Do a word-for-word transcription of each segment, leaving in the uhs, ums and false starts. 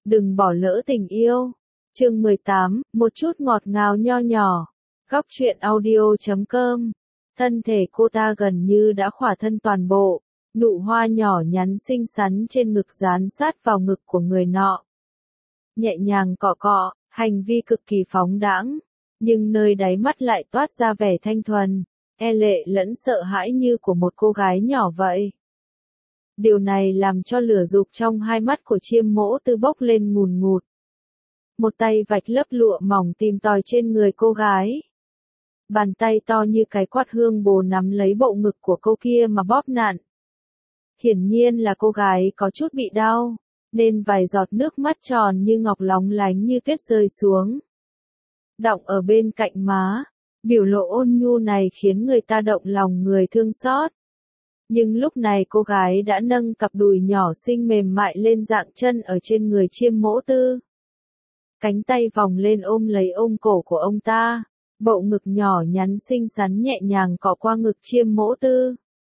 Đừng bỏ lỡ tình yêu. Chương mười tám, một chút ngọt ngào nho nhỏ. Góc truyện audio chấm com. Thân thể cô ta gần như đã khỏa thân toàn bộ, nụ hoa nhỏ nhắn xinh xắn trên ngực dán sát vào ngực của người nọ. Nhẹ nhàng cọ cọ, hành vi cực kỳ phóng đãng, nhưng nơi đáy mắt lại toát ra vẻ thanh thuần, e lệ lẫn sợ hãi như của một cô gái nhỏ vậy. Điều này làm cho lửa dục trong hai mắt của Chiêm Mỗ Tư bốc lên ngùn ngụt. Một tay vạch lớp lụa mỏng tìm tòi trên người cô gái. Bàn tay to như cái quạt hương bồ nắm lấy bộ ngực của cô kia mà bóp nặn. Hiển nhiên là cô gái có chút bị đau, nên vài giọt nước mắt tròn như ngọc lóng lánh như tuyết rơi xuống. Đọng ở bên cạnh má, biểu lộ ôn nhu này khiến người ta động lòng người thương xót. Nhưng lúc này cô gái đã nâng cặp đùi nhỏ xinh mềm mại lên dạng chân ở trên người Chiêm Mỗ Tư. Cánh tay vòng lên ôm lấy ôm cổ của ông ta, bộ ngực nhỏ nhắn xinh xắn nhẹ nhàng cọ qua ngực Chiêm Mỗ Tư.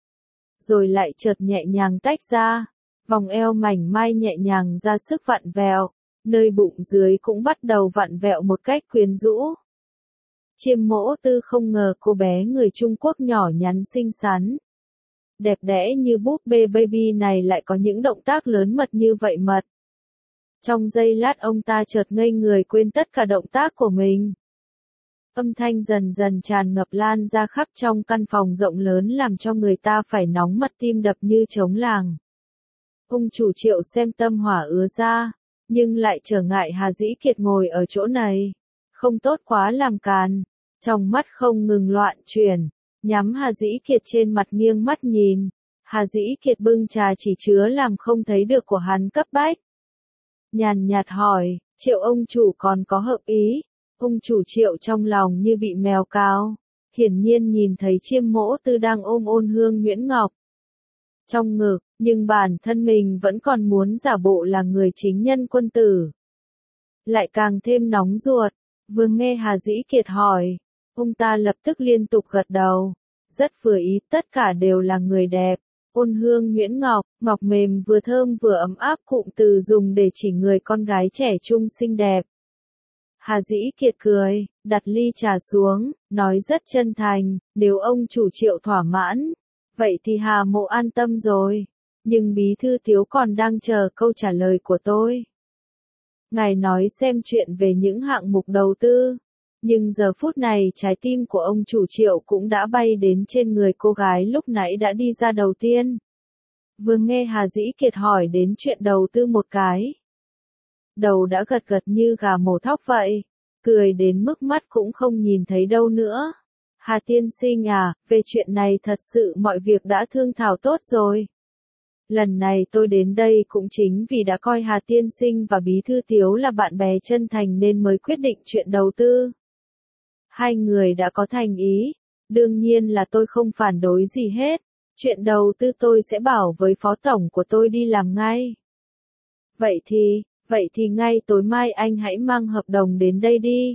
Rồi lại chợt nhẹ nhàng tách ra, vòng eo mảnh mai nhẹ nhàng ra sức vặn vẹo, nơi bụng dưới cũng bắt đầu vặn vẹo một cách quyến rũ. Chiêm Mỗ Tư không ngờ cô bé người Trung Quốc nhỏ nhắn xinh xắn, đẹp đẽ như búp bê baby này lại có những động tác lớn mật như vậy mật. Trong giây lát ông ta chợt ngây người quên tất cả động tác của mình. Âm thanh dần dần tràn ngập lan ra khắp trong căn phòng rộng lớn làm cho người ta phải nóng mặt tim đập như trống làng. Ông chủ Triệu xem tâm hỏa ứa ra, nhưng lại trở ngại Hà Dĩ Kiệt ngồi ở chỗ này. Không tốt quá làm càn, trong mắt không ngừng loạn chuyển, nhắm Hà Dĩ Kiệt trên mặt nghiêng mắt nhìn. Hà Dĩ Kiệt bưng trà chỉ chứa làm không thấy được của hắn cấp bách. Nhàn nhạt hỏi, Triệu ông chủ còn có hợp ý? Ông chủ Triệu trong lòng như bị mèo cào, hiển nhiên nhìn thấy Chiêm Mỗ Tư đang ôm ôn hương nhuyễn ngọc trong ngực, nhưng bản thân mình vẫn còn muốn giả bộ là người chính nhân quân tử. Lại càng thêm nóng ruột, vừa nghe Hà Dĩ Kiệt hỏi, ông ta lập tức liên tục gật đầu, rất vừa ý, tất cả đều là người đẹp. Ôn hương nhuyễn ngọc, ngọc mềm vừa thơm vừa ấm áp, cụm từ dùng để chỉ người con gái trẻ trung xinh đẹp. Hà Dĩ Kiệt cười, đặt ly trà xuống, nói rất chân thành, nếu ông chủ Triệu thỏa mãn, vậy thì Hà Mộ an tâm rồi. Nhưng bí thư Tiếu còn đang chờ câu trả lời của tôi. Ngài nói xem chuyện về những hạng mục đầu tư. Nhưng giờ phút này trái tim của ông chủ Triệu cũng đã bay đến trên người cô gái lúc nãy đã đi ra đầu tiên. Vừa nghe Hà Dĩ Kiệt hỏi đến chuyện đầu tư một cái, đầu đã gật gật như gà mổ thóc vậy, cười đến mức mắt cũng không nhìn thấy đâu nữa. Hà tiên sinh à, về chuyện này thật sự mọi việc đã thương thảo tốt rồi. Lần này tôi đến đây cũng chính vì đã coi Hà tiên sinh và bí thư Tiếu là bạn bè chân thành nên mới quyết định chuyện đầu tư. Hai người đã có thành ý, đương nhiên là tôi không phản đối gì hết. Chuyện đầu tư tôi sẽ bảo với phó tổng của tôi đi làm ngay. Vậy thì, vậy thì ngay tối mai anh hãy mang hợp đồng đến đây đi.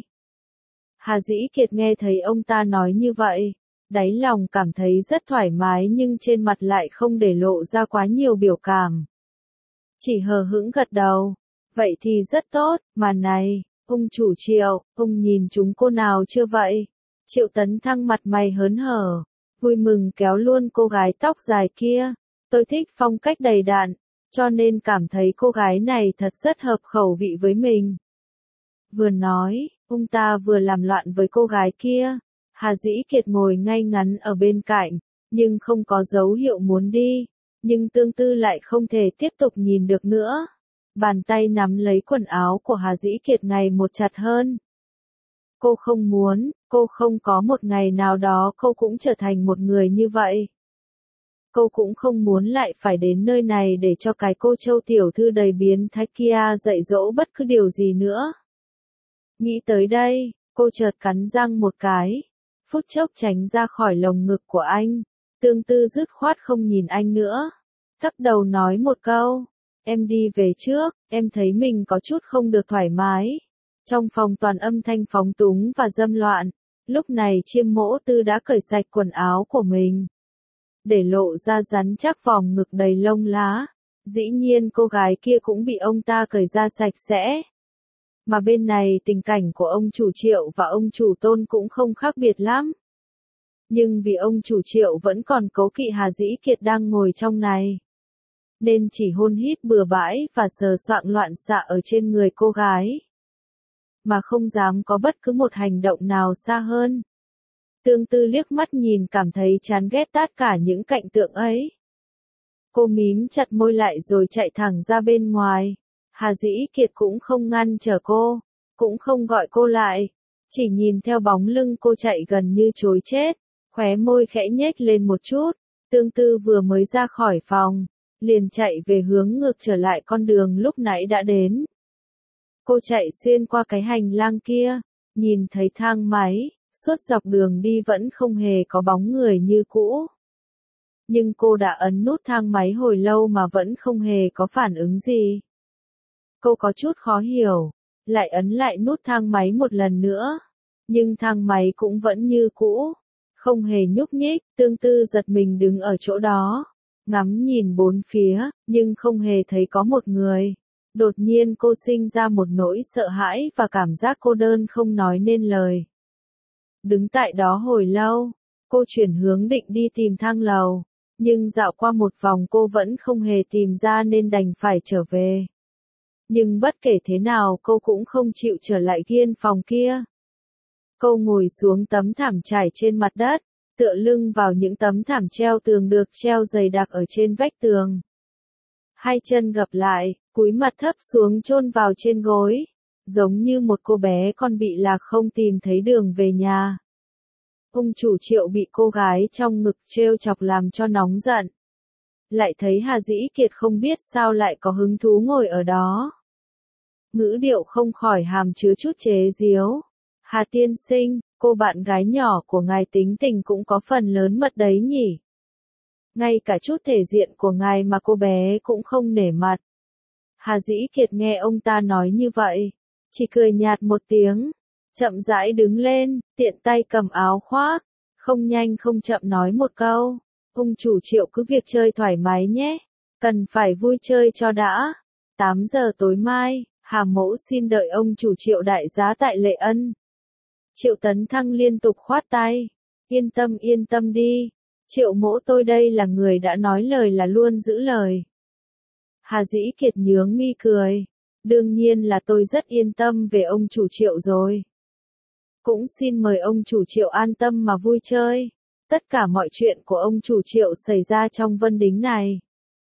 Hà Dĩ Kiệt nghe thấy ông ta nói như vậy, đáy lòng cảm thấy rất thoải mái nhưng trên mặt lại không để lộ ra quá nhiều biểu cảm. Chỉ hờ hững gật đầu, vậy thì rất tốt, mà này, ông chủ Triệu, ông nhìn chúng cô nào chưa vậy? Triệu Tấn Thăng mặt mày hớn hở, vui mừng kéo luôn cô gái tóc dài kia. Tôi thích phong cách đầy đặn, cho nên cảm thấy cô gái này thật rất hợp khẩu vị với mình. Vừa nói, ông ta vừa làm loạn với cô gái kia. Hà Dĩ Kiệt ngồi ngay ngắn ở bên cạnh, nhưng không có dấu hiệu muốn đi, nhưng tương tư lại không thể tiếp tục nhìn được nữa. Bàn tay nắm lấy quần áo của Hà Dĩ Kiệt ngày một chặt hơn. Cô không muốn, cô không có một ngày nào đó cô cũng trở thành một người như vậy. Cô cũng không muốn lại phải đến nơi này để cho cái cô Châu tiểu thư đầy biến thái kia dạy dỗ bất cứ điều gì nữa. Nghĩ tới đây, cô chợt cắn răng một cái, phút chốc tránh ra khỏi lồng ngực của anh, tương tư dứt khoát không nhìn anh nữa. Thấp đầu nói một câu, em đi về trước, em thấy mình có chút không được thoải mái. Trong phòng toàn âm thanh phóng túng và dâm loạn, lúc này Chiêm Mỗ Tư đã cởi sạch quần áo của mình, để lộ ra rắn chắc vòng ngực đầy lông lá, Dĩ nhiên cô gái kia cũng bị ông ta cởi ra sạch sẽ. Mà bên này tình cảnh của ông chủ Triệu và ông chủ Tôn cũng không khác biệt lắm. Nhưng vì ông chủ Triệu vẫn còn cố kỵ Hà Dĩ Kiệt đang ngồi trong này, nên chỉ hôn hít bừa bãi và sờ soạng loạn xạ ở trên người cô gái, mà không dám có bất cứ một hành động nào xa hơn. Tương Tư liếc mắt nhìn cảm thấy chán ghét tất cả những cảnh tượng ấy. Cô mím chặt môi lại rồi chạy thẳng ra bên ngoài. Hà Dĩ Kiệt cũng không ngăn trở cô, cũng không gọi cô lại, chỉ nhìn theo bóng lưng cô chạy gần như trối chết, khóe môi khẽ nhếch lên một chút. Tương Tư vừa mới ra khỏi phòng, liền chạy về hướng ngược trở lại con đường lúc nãy đã đến. Cô chạy xuyên qua cái hành lang kia, nhìn thấy thang máy, suốt dọc đường đi vẫn không hề có bóng người như cũ. Nhưng cô đã ấn nút thang máy hồi lâu mà vẫn không hề có phản ứng gì. Cô có chút khó hiểu, lại ấn lại nút thang máy một lần nữa, nhưng thang máy cũng vẫn như cũ, không hề nhúc nhích. Tương Tư giật mình đứng ở chỗ đó, ngắm nhìn bốn phía, nhưng không hề thấy có một người. Đột nhiên cô sinh ra một nỗi sợ hãi và cảm giác cô đơn không nói nên lời. Đứng tại đó hồi lâu, cô chuyển hướng định đi tìm thang lầu, nhưng dạo qua một vòng cô vẫn không hề tìm ra nên đành phải trở về. Nhưng bất kể thế nào cô cũng không chịu trở lại gian phòng kia. Cô ngồi xuống tấm thảm trải trên mặt đất, tựa lưng vào những tấm thảm treo tường được treo dày đặc ở trên vách tường. Hai chân gập lại, cúi mặt thấp xuống chôn vào trên gối, giống như một cô bé con bị lạc không tìm thấy đường về nhà. Ông chủ Triệu bị cô gái trong ngực trêu chọc làm cho nóng giận. Lại thấy Hà Dĩ Kiệt không biết sao lại có hứng thú ngồi ở đó. Ngữ điệu không khỏi hàm chứa chút chế giễu. Hà tiên sinh, cô bạn gái nhỏ của ngài tính tình cũng có phần lớn mật đấy nhỉ. Ngay cả chút thể diện của ngài mà cô bé cũng không nể mặt. Hà Dĩ Kiệt nghe ông ta nói như vậy, chỉ cười nhạt một tiếng, chậm rãi đứng lên, tiện tay cầm áo khoác, không nhanh không chậm nói một câu. Ông chủ Triệu cứ việc chơi thoải mái nhé, cần phải vui chơi cho đã. tám giờ tối mai, Hà mẫu xin đợi ông chủ Triệu đại giá tại Lệ Ân. Triệu Tấn Thăng liên tục khoát tay. Yên tâm yên tâm đi, Triệu mẫu tôi đây là người đã nói lời là luôn giữ lời. Hà Dĩ Kiệt nhướng mi cười. Đương nhiên là tôi rất yên tâm về ông chủ Triệu rồi. Cũng xin mời ông chủ Triệu an tâm mà vui chơi. Tất cả mọi chuyện của ông chủ Triệu xảy ra trong Vân Đính này,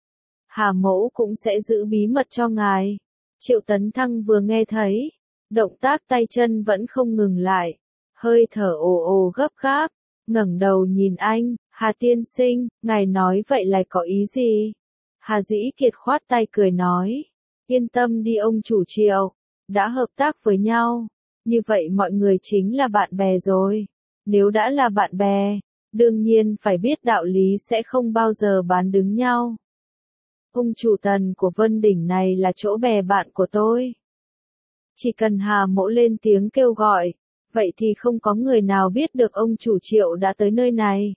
Hà mẫu cũng sẽ giữ bí mật cho ngài. Triệu Tấn Thăng vừa nghe thấy, động tác tay chân vẫn không ngừng lại, hơi thở ồ ồ gấp gáp, ngẩng đầu nhìn anh. Hà tiên sinh, ngài nói vậy là có ý gì? Hà Dĩ Kiệt khoát tay cười nói, yên tâm đi ông chủ Triệu, đã hợp tác với nhau, như vậy mọi người chính là bạn bè rồi. Nếu đã là bạn bè, đương nhiên phải biết đạo lý sẽ không bao giờ bán đứng nhau. Ông chủ Tần của Vân Đỉnh này là chỗ bè bạn của tôi. Chỉ cần Hà mẫu lên tiếng kêu gọi, vậy thì không có người nào biết được ông chủ Triệu đã tới nơi này.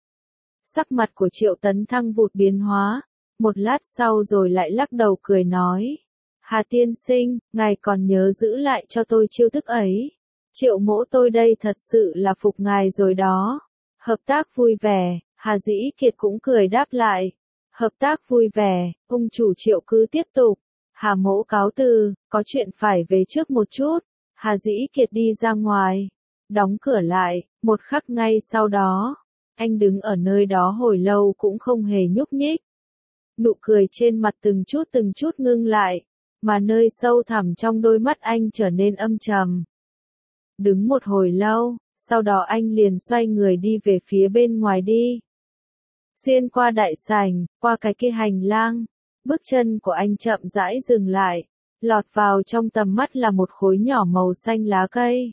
Sắc mặt của Triệu Tấn Thăng vụt biến hóa, một lát sau rồi lại lắc đầu cười nói. Hà tiên sinh, ngài còn nhớ giữ lại cho tôi chiêu thức ấy. Triệu mẫu tôi đây thật sự là phục ngài rồi đó. Hợp tác vui vẻ, Hà Dĩ Kiệt cũng cười đáp lại. Hợp tác vui vẻ, ông chủ Triệu cứ tiếp tục. Hà mẫu cáo từ, có chuyện phải về trước một chút. Hà Dĩ Kiệt đi ra ngoài, đóng cửa lại, một khắc ngay sau đó. Anh đứng ở nơi đó hồi lâu cũng không hề nhúc nhích. Nụ cười trên mặt từng chút từng chút ngưng lại, mà nơi sâu thẳm trong đôi mắt anh trở nên âm trầm. Đứng một hồi lâu, sau đó anh liền xoay người đi về phía bên ngoài đi. Xuyên qua đại sảnh, qua cái kia hành lang, bước chân của anh chậm rãi dừng lại, lọt vào trong tầm mắt là một khối nhỏ màu xanh lá cây.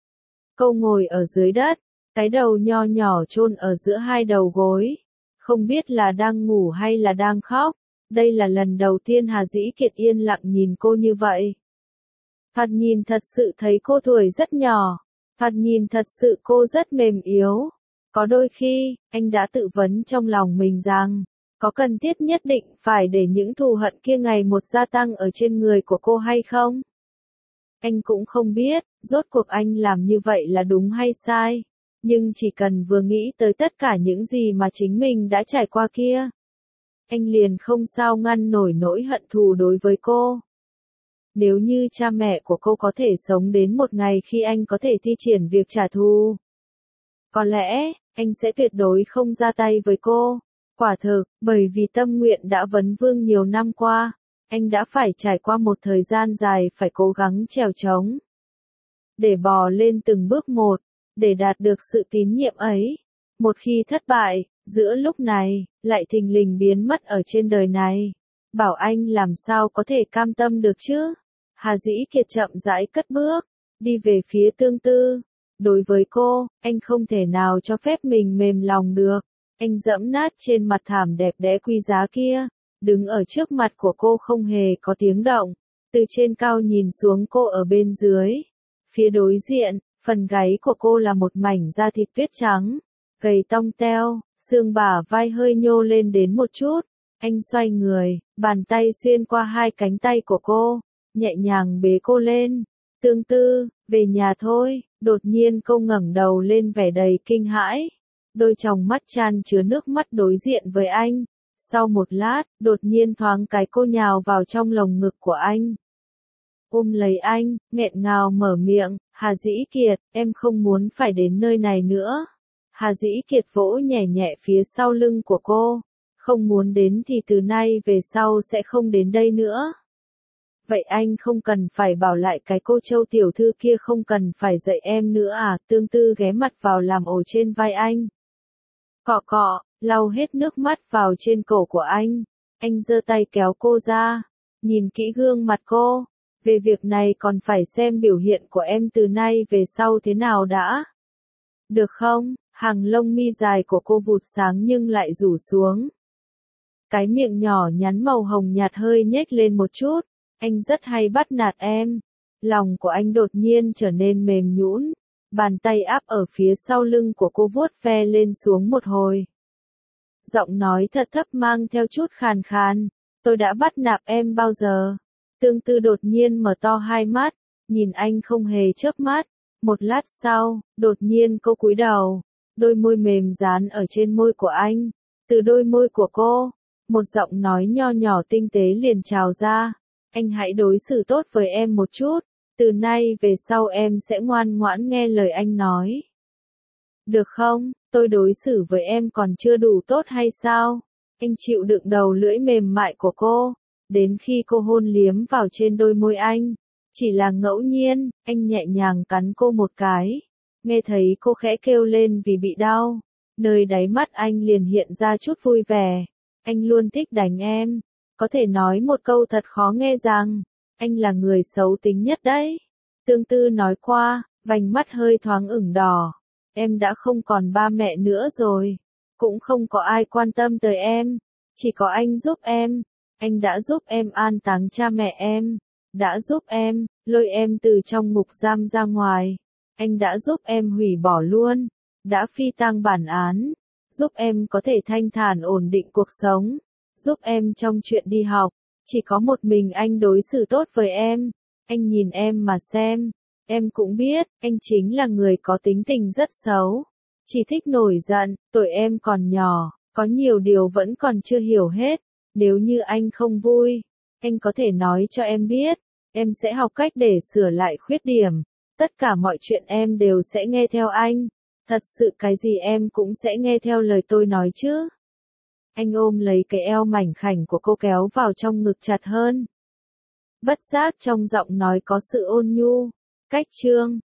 Cô ngồi ở dưới đất, cái đầu nho nhỏ chôn ở giữa hai đầu gối, không biết là đang ngủ hay là đang khóc. Đây là lần đầu tiên Hà Dĩ Kiệt yên lặng nhìn cô như vậy. Thoạt nhìn thật sự thấy cô tuổi rất nhỏ, thoạt nhìn thật sự cô rất mềm yếu. Có đôi khi, anh đã tự vấn trong lòng mình rằng, Có cần thiết nhất định phải để những thù hận kia ngày một gia tăng ở trên người của cô hay không? Anh cũng không biết, rốt cuộc anh làm như vậy là đúng hay sai. Nhưng chỉ cần vừa nghĩ tới tất cả những gì mà chính mình đã trải qua kia, anh liền không sao ngăn nổi nỗi hận thù đối với cô. Nếu như cha mẹ của cô có thể sống đến một ngày khi anh có thể thi triển việc trả thù, có lẽ, anh sẽ tuyệt đối không ra tay với cô. Quả thực, bởi vì tâm nguyện đã vấn vương nhiều năm qua, anh đã phải trải qua một thời gian dài phải cố gắng trèo trống. Để bò lên từng bước một, để đạt được sự tín nhiệm ấy. Một khi thất bại, giữa lúc này, lại thình lình biến mất ở trên đời này. Bảo anh làm sao có thể cam tâm được chứ? Hà Dĩ Kiệt chậm rãi cất bước, đi về phía Tương Tư. Đối với cô, anh không thể nào cho phép mình mềm lòng được. Anh dẫm nát trên mặt thảm đẹp đẽ quý giá kia, đứng ở trước mặt của cô không hề có tiếng động, từ trên cao nhìn xuống cô ở bên dưới. Phía đối diện, phần gáy của cô là một mảnh da thịt tuyết trắng, gầy tông teo, xương bả vai hơi nhô lên đến một chút. Anh xoay người, bàn tay xuyên qua hai cánh tay của cô, nhẹ nhàng bế cô lên. Tương Tư, về nhà thôi. Đột nhiên cô ngẩng đầu lên vẻ đầy kinh hãi. Đôi tròng mắt chan chứa nước mắt đối diện với anh. Sau một lát, đột nhiên thoáng cái cô nhào vào trong lồng ngực của anh. Ôm lấy anh, nghẹn ngào mở miệng, Hà Dĩ Kiệt, em không muốn phải đến nơi này nữa. Hà Dĩ Kiệt vỗ nhẹ nhẹ phía sau lưng của cô. Không muốn đến thì từ nay về sau sẽ không đến đây nữa. Vậy anh không cần phải bảo lại cái cô Châu tiểu thư kia không cần phải dạy em nữa à? Tương Tư ghé mặt vào làm ổ trên vai anh. Cọ cọ, lau hết nước mắt vào trên cổ của anh. Anh giơ tay kéo cô ra, nhìn kỹ gương mặt cô. Về việc này còn phải xem biểu hiện của em từ nay về sau thế nào đã. Được không? Hàng lông mi dài của cô vụt sáng nhưng lại rủ xuống. Cái miệng nhỏ nhắn màu hồng nhạt hơi nhếch lên một chút. Anh rất hay bắt nạt em. Lòng của anh đột nhiên trở nên mềm nhũn. Bàn tay áp ở phía sau lưng của cô vuốt ve lên xuống một hồi. Giọng nói thật thấp mang theo chút khàn khàn. Tôi đã bắt nạt em bao giờ? Tương Tư đột nhiên mở to hai mắt, nhìn anh không hề chớp mắt. Một lát sau, đột nhiên cô cúi đầu. Đôi môi mềm dán ở trên môi của anh. Từ đôi môi của cô, một giọng nói nho nhỏ tinh tế liền trào ra. Anh hãy đối xử tốt với em một chút, từ nay về sau em sẽ ngoan ngoãn nghe lời anh nói. Được không, tôi đối xử với em còn chưa đủ tốt hay sao? Anh chịu đựng đầu lưỡi mềm mại của cô, đến khi cô hôn liếm vào trên đôi môi anh. Chỉ là ngẫu nhiên, anh nhẹ nhàng cắn cô một cái. Nghe thấy cô khẽ kêu lên vì bị đau. Nơi đáy mắt anh liền hiện ra chút vui vẻ. Anh luôn thích đánh em. Có thể nói một câu thật khó nghe rằng, anh là người xấu tính nhất đấy. Tương Tư nói qua, vành mắt hơi thoáng ửng đỏ. Em đã không còn ba mẹ nữa rồi. Cũng không có ai quan tâm tới em. Chỉ có anh giúp em. Anh đã giúp em an táng cha mẹ em. Đã giúp em, lôi em từ trong ngục giam ra ngoài. Anh đã giúp em hủy bỏ luôn. Đã phi tang bản án. Giúp em có thể thanh thản ổn định cuộc sống. Giúp em trong chuyện đi học, chỉ có một mình anh đối xử tốt với em. Anh nhìn em mà xem, em cũng biết, anh chính là người có tính tình rất xấu. Chỉ thích nổi giận, tuổi em còn nhỏ, có nhiều điều vẫn còn chưa hiểu hết. Nếu như anh không vui, anh có thể nói cho em biết, em sẽ học cách để sửa lại khuyết điểm. Tất cả mọi chuyện em đều sẽ nghe theo anh. Thật sự cái gì em cũng sẽ nghe theo lời tôi nói chứ. Anh ôm lấy cái eo mảnh khảnh của cô kéo vào trong ngực chặt hơn. Bất giác trong giọng nói có sự ôn nhu. Cách chương